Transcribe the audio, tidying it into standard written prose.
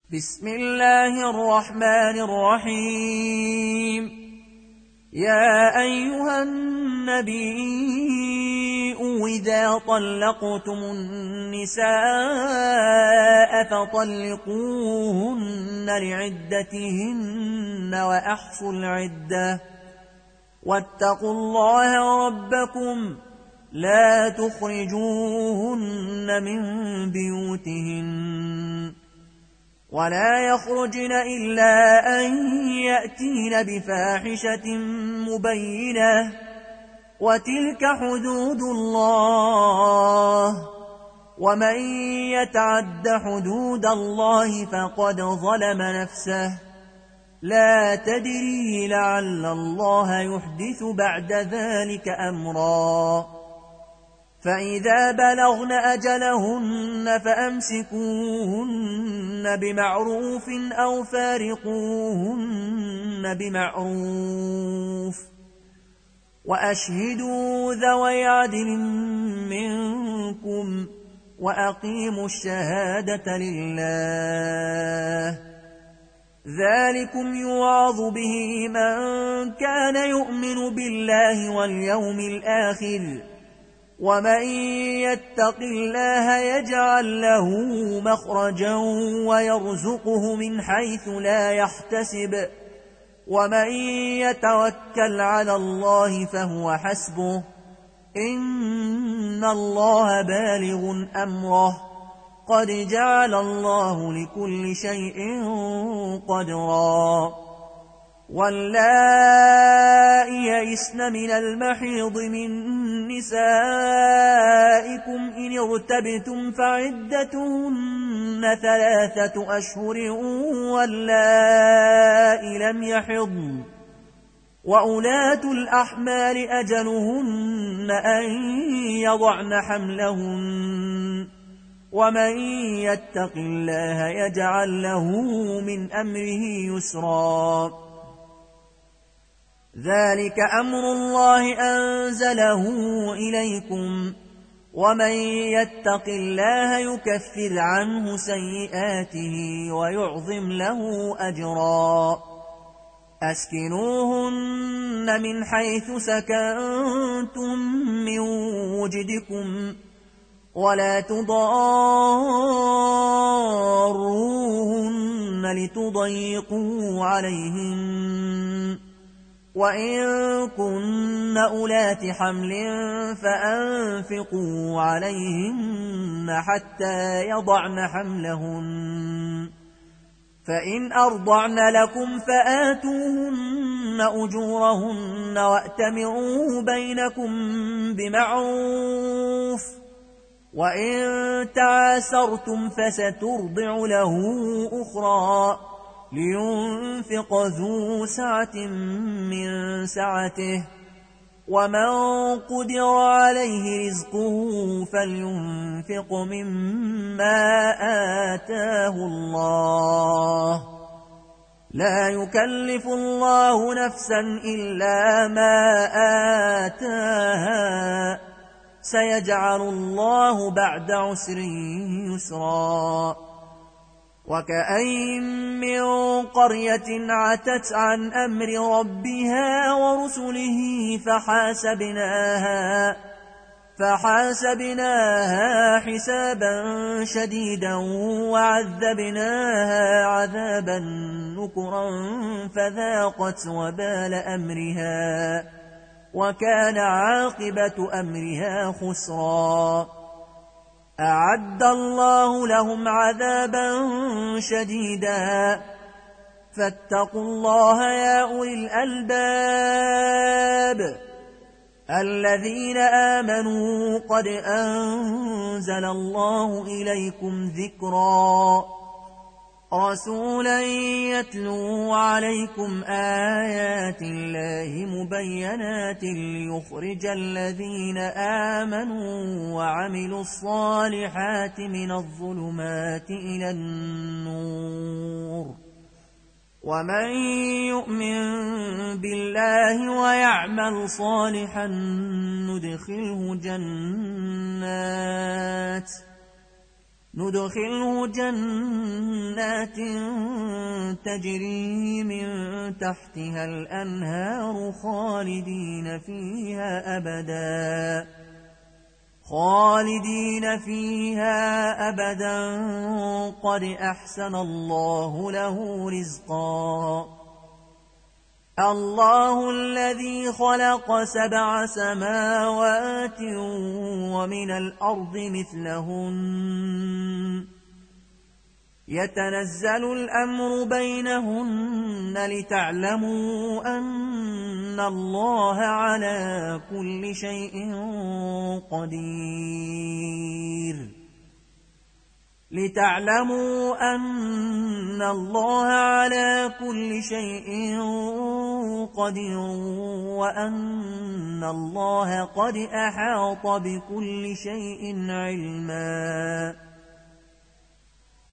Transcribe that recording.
بسم الله الرحمن الرحيم. يا أيها النبي إذا طلقتم النساء فطلقوهن لعدتهن وأحصوا العدة واتقوا الله ربكم لا تخرجوهن من بيوتهن ولا يخرجن إلا أن يأتين بفاحشة مبينة وتلك حدود الله ومن يتعد حدود الله فقد ظلم نفسه لا تدري لعل الله يحدث بعد ذلك أمرا. فإذا بلغن أجلهن فأمسكوهن بمعروف أو فارقوهن بمعروف وأشهدوا ذوي عدل منكم وأقيموا الشهادة لله ذلكم يوعظ به من كان يؤمن بالله واليوم الآخر ومن يتق الله يجعل له مخرجا ويرزقه من حيث لا يحتسب ومن يتوكل على الله فهو حسبه إن الله بالغ أمره قد جعل الله لكل شيء قدرا. واللائي يئسن من المحيض من نسائكم إن ارتبتم فعدتهن 3 أشهر واللائي لم يحضن وأولاة الأحمال أجلهن أن يضعن حملهن ومن يتق الله يجعل له من أمره يسرا. ذلك أمر الله أنزله إليكم ومن يتق الله يكفر عنه سيئاته ويعظم له أجرا. أسكنوهن من حيث سكنتم من وجدكم ولا تضاروهن لتضيقوا عليهن وإن كن أولات حمل فأنفقوا عليهن حتى يضعن حملهن فإن أرضعن لكم فآتوهن أجورهن وأتمروا بينكم بمعروف وإن تعاسرتم فسترضع له أخرى لينفق ذو سعة من سعته ومن قدر عليه رزقه فلينفق مما آتاه الله لا يكلف الله نفسا إلا ما آتاها سيجعل الله بعد عسر يسرا. وكأين من قرية عتت عن أمر ربها ورسله فحاسبناها حسابا شديدا وعذبناها عذابا نكرا فذاقت وبال أمرها وكان عاقبة أمرها خسرا. أعد الله لهم عذابا شديدا فاتقوا الله يا أولي الألباب الذين آمنوا قد أنزل الله إليكم ذكرا رسولا يتلو عليكم آيات الله مبينات ليخرج الذين آمنوا وعملوا الصالحات من الظلمات إلى النور ومن يؤمن بالله ويعمل صالحا ندخله جنات تجري من تحتها الأنهار خالدين فيها أبدا قد أحسن الله له رزقا الله الذي خلق 7 سماوات ومن الأرض مثلهن يتنزل الأمر بينهن لتعلموا أن الله على كل شيء قدير وأن الله قد أحاط بكل شيء علما